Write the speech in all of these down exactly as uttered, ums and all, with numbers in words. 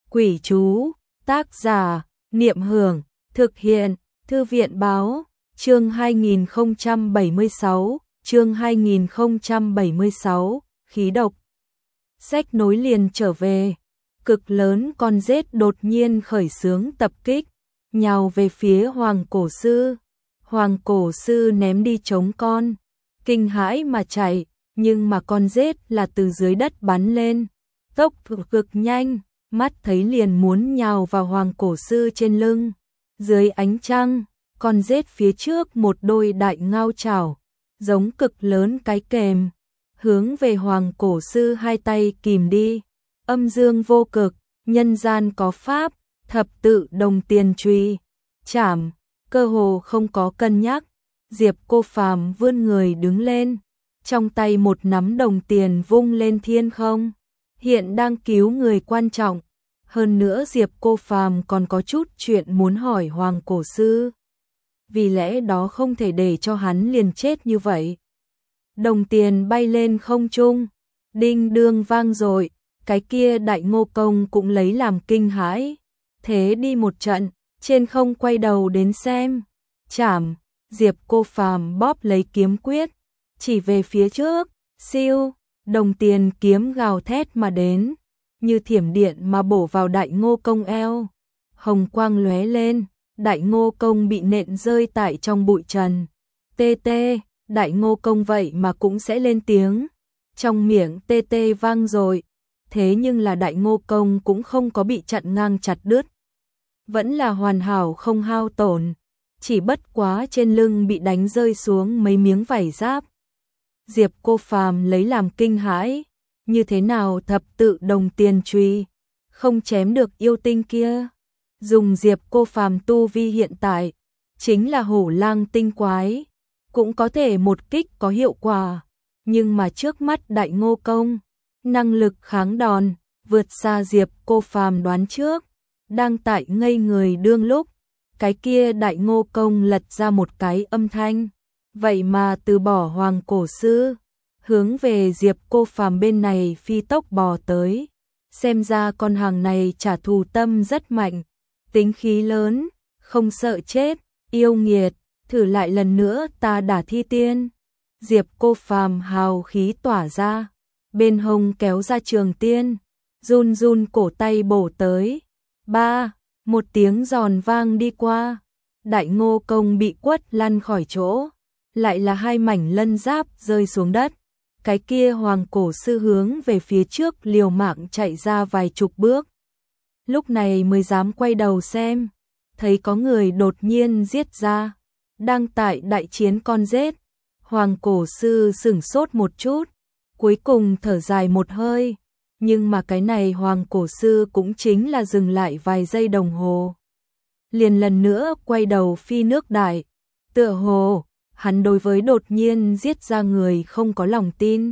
Quỷ chú, tác giả, Niệm Hưởng, thực hiện, Thư viện báo, chương hai nghìn không trăm bảy mươi sáu, chương hai nghìn không trăm bảy mươi sáu, khí độc. Sách nối liền trở về, cực lớn con rết đột nhiên khởi xướng tập kích, nhào về phía Hoàng Cổ Sư. Hoàng Cổ Sư ném đi trống con, kinh hãi mà chạy, nhưng mà con rết là từ dưới đất bắn lên, tốc cực nhanh, mắt thấy liền muốn nhào vào Hoàng Cổ Sư trên lưng. Dưới ánh trăng, con rết phía trước một đôi đại ngao chảo, giống cực lớn cái kềm, hướng về Hoàng Cổ Sư hai tay kìm đi. Âm dương vô cực, nhân gian có pháp, thập tự đồng tiền truy, chảm, cơ hồ không có cân nhắc. Diệp Cô Phàm vươn người đứng lên, trong tay một nắm đồng tiền vung lên thiên không. Hiện đang cứu người quan trọng, hơn nữa Diệp Cô Phàm còn có chút chuyện muốn hỏi Hoàng Cổ Sư. Vì lẽ đó không thể để cho hắn liền chết như vậy. Đồng tiền bay lên không trung, đinh đương vang dội, cái kia Đại Ngô Công cũng lấy làm kinh hãi. Thế đi một trận, trên không quay đầu đến xem. Chảm, Diệp Cô Phàm bóp lấy kiếm quyết, chỉ về phía trước, siêu, đồng tiền kiếm gào thét mà đến, như thiểm điện mà bổ vào Đại Ngô Công eo. Hồng quang lóe lên, Đại Ngô Công bị nện rơi tại trong bụi trần. Tê tê, Đại Ngô Công vậy mà cũng sẽ lên tiếng. Trong miệng tê tê vang rồi, thế nhưng là Đại Ngô Công cũng không có bị chặn ngang chặt đứt. Vẫn là hoàn hảo không hao tổn, chỉ bất quá trên lưng bị đánh rơi xuống mấy miếng vảy giáp. Diệp Cô Phàm lấy làm kinh hãi, như thế nào thập tự đồng tiền truy không chém được yêu tinh kia. Dùng Diệp Cô Phàm tu vi hiện tại, chính là hổ lang tinh quái, cũng có thể một kích có hiệu quả, nhưng mà trước mắt Đại Ngô Công, năng lực kháng đòn vượt xa Diệp Cô Phàm đoán trước. Đang tại ngây người đương lúc, cái kia Đại Ngô Công lật ra một cái âm thanh, vậy mà từ bỏ Hoàng Cổ Sư, hướng về Diệp Cô Phàm bên này phi tốc bò tới. Xem ra con hàng này trả thù tâm rất mạnh, tính khí lớn, không sợ chết, yêu nghiệt, thử lại lần nữa ta đả thi tiên. Diệp Cô Phàm hào khí tỏa ra, bên hông kéo ra trường tiên, run run cổ tay bổ tới. Ba, một tiếng giòn vang đi qua, Đại Ngô Công bị quất lăn khỏi chỗ, lại là hai mảnh lân giáp rơi xuống đất. Cái kia Hoàng Cổ Sư hướng về phía trước liều mạng chạy ra vài chục bước. Lúc này mới dám quay đầu xem, thấy có người đột nhiên giết ra, đang tại đại chiến con rết. Hoàng Cổ Sư sửng sốt một chút, cuối cùng thở dài một hơi, nhưng mà cái này Hoàng Cổ Sư cũng chính là dừng lại vài giây đồng hồ. Liền lần nữa quay đầu phi nước đại, tựa hồ hắn đối với đột nhiên giết ra người không có lòng tin,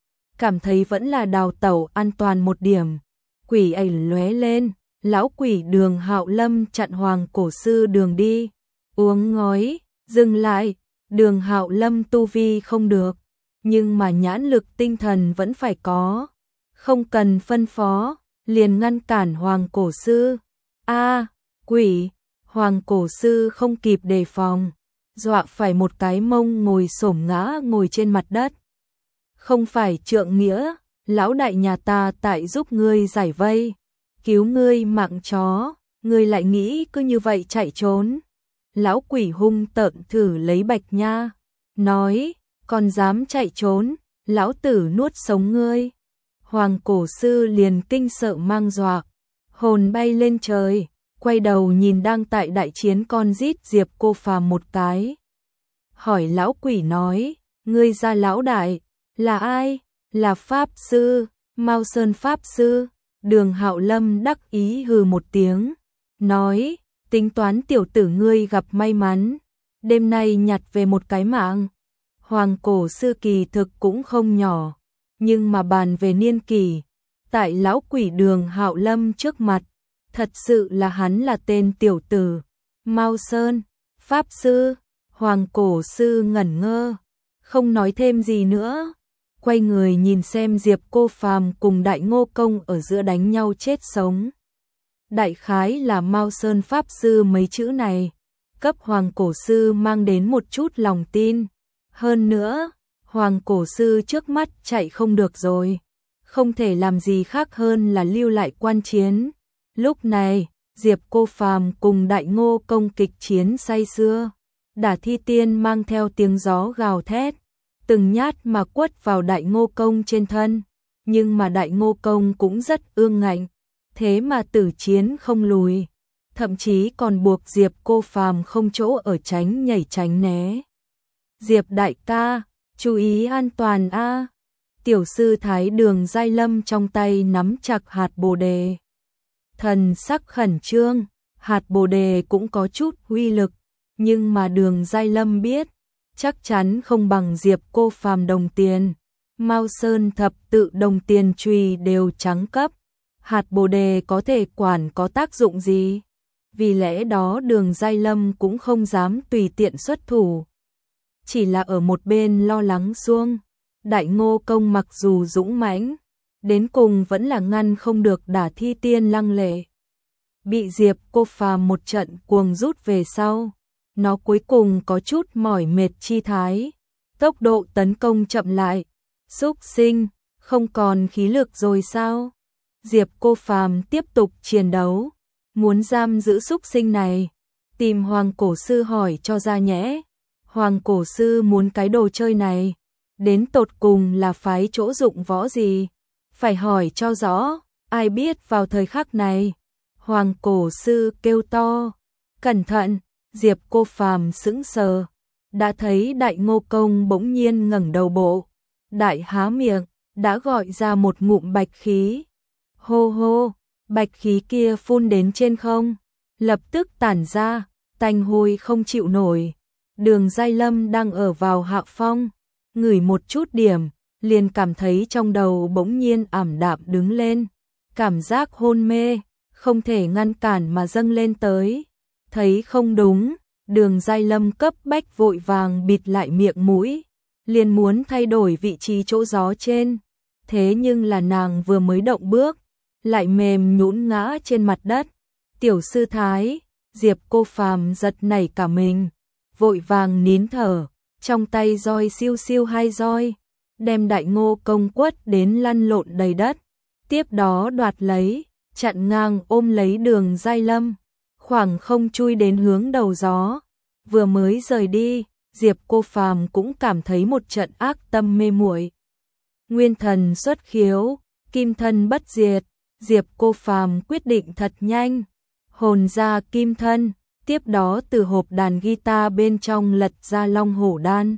cảm thấy vẫn là đào tẩu an toàn một điểm. Quỷ ảnh lóe lên, lão quỷ Đường Hạo Lâm chặn Hoàng Cổ Sư đường đi. Uống ngói, dừng lại, Đường Hạo Lâm tu vi không được, nhưng mà nhãn lực tinh thần vẫn phải có, không cần phân phó, liền ngăn cản Hoàng Cổ Sư. A, quỷ, Hoàng Cổ Sư không kịp đề phòng, dọa phải một cái mông ngồi xổm ngã ngồi trên mặt đất. Không phải trượng nghĩa, lão đại nhà ta tại giúp ngươi giải vây, cứu ngươi mạng chó, ngươi lại nghĩ cứ như vậy chạy trốn. Lão quỷ hung tợn thử lấy Bạch Nha, nói, còn dám chạy trốn, lão tử nuốt sống ngươi. Hoàng Cổ Sư liền kinh sợ mang dọa, hồn bay lên trời, quay đầu nhìn đang tại đại chiến con rít Diệp Cô Phàm một cái. Hỏi lão quỷ nói, ngươi ra lão đại, là ai? Là Pháp Sư, Mao Sơn Pháp Sư. Đường Hạo Lâm đắc ý hừ một tiếng, nói, tính toán tiểu tử ngươi gặp may mắn, đêm nay nhặt về một cái mạng. Hoàng Cổ Sư kỳ thực cũng không nhỏ, nhưng mà bàn về niên kỷ, tại lão quỷ Đường Hạo Lâm trước mặt, thật sự là hắn là tên tiểu tử. Mao Sơn, Pháp Sư, Hoàng Cổ Sư ngẩn ngơ, không nói thêm gì nữa, quay người nhìn xem Diệp Cô Phàm cùng Đại Ngô Công ở giữa đánh nhau chết sống. đại khái là Mao Sơn Pháp Sư mấy chữ này, cấp Hoàng Cổ Sư mang đến một chút lòng tin. Hơn nữa, Hoàng Cổ Sư trước mắt chạy không được rồi, không thể làm gì khác hơn là lưu lại quan chiến. Lúc này, Diệp Cô Phàm cùng Đại Ngô Công kịch chiến say sưa, Đả Thi Tiên mang theo tiếng gió gào thét, từng nhát mà quất vào Đại Ngô Công trên thân, nhưng mà Đại Ngô Công cũng rất ương ngạnh, thế mà tử chiến không lùi, thậm chí còn buộc Diệp Cô Phàm không chỗ ở tránh nhảy tránh né. Diệp đại ca, chú ý an toàn a. Tiểu sư Thái Đường Giai Lâm trong tay nắm chặt hạt bồ đề, thần sắc khẩn trương. Hạt bồ đề cũng có chút uy lực, nhưng mà Đường Giai Lâm biết, chắc chắn không bằng Diệp Cô Phàm đồng tiền. Mao Sơn thập tự đồng tiền chùy đều trắng cấp, hạt bồ đề có thể quản có tác dụng gì? Vì lẽ đó Đường Giai Lâm cũng không dám tùy tiện xuất thủ, chỉ là ở một bên lo lắng xuông. Đại Ngô Công mặc dù dũng mãnh, đến cùng vẫn là ngăn không được Đả Thi Tiên lăng lệ. Bị Diệp Cô Phàm một trận cuồng rút về sau, nó cuối cùng có chút mỏi mệt chi thái, tốc độ tấn công chậm lại. Xúc sinh, không còn khí lực rồi sao? Diệp Cô Phàm tiếp tục chiến đấu, muốn giam giữ xúc sinh này, tìm Hoàng Cổ Sư hỏi cho ra nhẽ. Hoàng Cổ Sư muốn cái đồ chơi này, đến tột cùng là phái chỗ dụng võ gì? Phải hỏi cho rõ, ai biết vào thời khắc này. Hoàng Cổ Sư kêu to, cẩn thận. Diệp Cô Phàm sững sờ, đã thấy Đại Ngô Công bỗng nhiên ngẩng đầu bộ, đại há miệng, đã gọi ra một ngụm bạch khí. Hô hô, bạch khí kia phun đến trên không, lập tức tản ra, tanh hôi không chịu nổi. Đường Giai Lâm đang ở vào hạ phong, ngửi một chút điểm, liền cảm thấy trong đầu bỗng nhiên ảm đạm đứng lên, cảm giác hôn mê, không thể ngăn cản mà dâng lên tới. Thấy không đúng, Đường Giai Lâm cấp bách vội vàng bịt lại miệng mũi, liền muốn thay đổi vị trí chỗ gió trên. Thế nhưng là nàng vừa mới động bước, lại mềm nhũn ngã trên mặt đất. Tiểu sư Thái, Diệp Cô Phàm giật nảy cả mình, vội vàng nín thở, trong tay roi siêu siêu hai roi, đem Đại Ngô Công quất đến lăn lộn đầy đất. Tiếp đó đoạt lấy, chặn ngang ôm lấy Đường Giai Lâm, khoảng không chui đến hướng đầu gió. Vừa mới rời đi, Diệp Cô Phàm cũng cảm thấy một trận ác tâm mê muội. Nguyên thần xuất khiếu, kim thân bất diệt, Diệp Cô Phàm quyết định thật nhanh, hồn ra kim thân, tiếp đó từ hộp đàn guitar bên trong lật ra long hổ đan.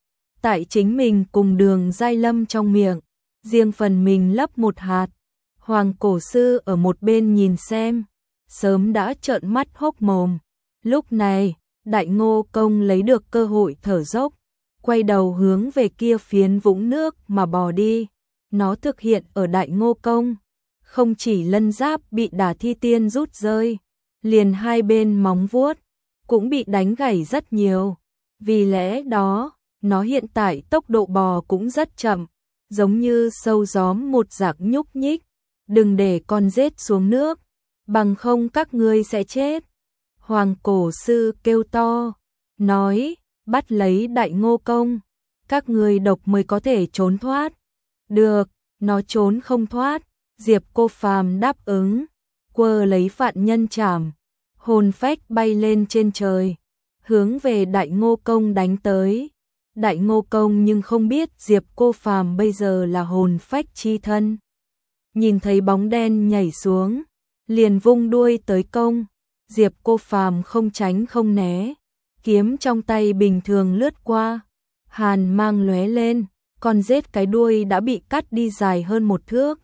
Tại chính mình cùng Đường Giai Lâm trong miệng, riêng phần mình lấp một hạt. Hoàng Cổ Sư ở một bên nhìn xem, sớm đã trợn mắt hốc mồm. Lúc này, Đại Ngô Công lấy được cơ hội thở dốc, quay đầu hướng về kia phiến vũng nước mà bò đi. Nó thực hiện ở Đại Ngô Công, không chỉ lân giáp bị Đả Thi Tiên rút rơi, liền hai bên móng vuốt cũng bị đánh gãy rất nhiều. Vì lẽ đó, nó hiện tại tốc độ bò cũng rất chậm, giống như sâu gióm một dạng nhúc nhích. Đừng để con rết xuống nước, bằng không các ngươi sẽ chết. Hoàng Cổ Sư kêu to, nói, bắt lấy Đại Ngô Công, các ngươi độc mới có thể trốn thoát. Được, nó trốn không thoát. Diệp Cô Phàm đáp ứng, quơ lấy vạn nhân trảm, hồn phách bay lên trên trời, hướng về Đại Ngô Công đánh tới. Đại Ngô Công nhưng không biết Diệp Cô Phàm bây giờ là hồn phách chi thân. Nhìn thấy bóng đen nhảy xuống, liền vung đuôi tới công. Diệp Cô Phàm không tránh không né, kiếm trong tay bình thường lướt qua, hàn mang lóe lên, con rết cái đuôi đã bị cắt đi dài hơn một thước.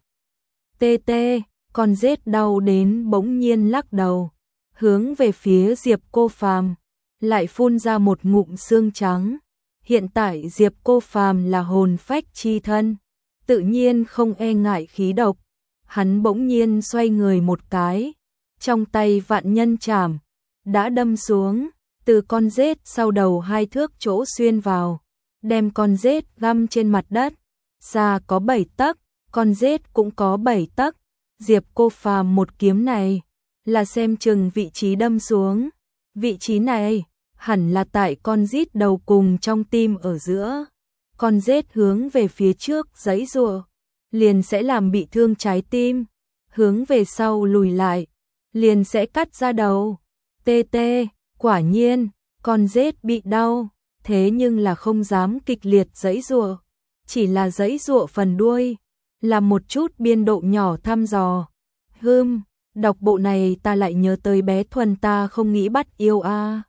Tê tê, con rết đau đến bỗng nhiên lắc đầu, hướng về phía Diệp Cô Phàm, lại phun ra một ngụm xương trắng. Hiện tại Diệp Cô Phàm là hồn phách chi thân, tự nhiên không e ngại khí độc. Hắn bỗng nhiên xoay người một cái, trong tay vạn nhân trảm đã đâm xuống, từ con rết sau đầu hai thước chỗ xuyên vào, đem con rết găm trên mặt đất. Xa có bảy tấc, con rết cũng có bảy tấc. Diệp Cô Phàm một kiếm này là xem chừng vị trí đâm xuống. Vị trí này hẳn là tại con rít đầu cùng trong tim ở giữa. Con rết hướng về phía trước giãy giụa, liền sẽ làm bị thương trái tim, hướng về sau lùi lại, liền sẽ cắt ra đầu. Tê tê, quả nhiên, con rết bị đau, thế nhưng là không dám kịch liệt giãy giụa, chỉ là giãy giụa phần đuôi, là một chút biên độ nhỏ thăm dò. Hừm, đọc bộ này ta lại nhớ tới bé Thuần ta không nghĩ bắt yêu a. À.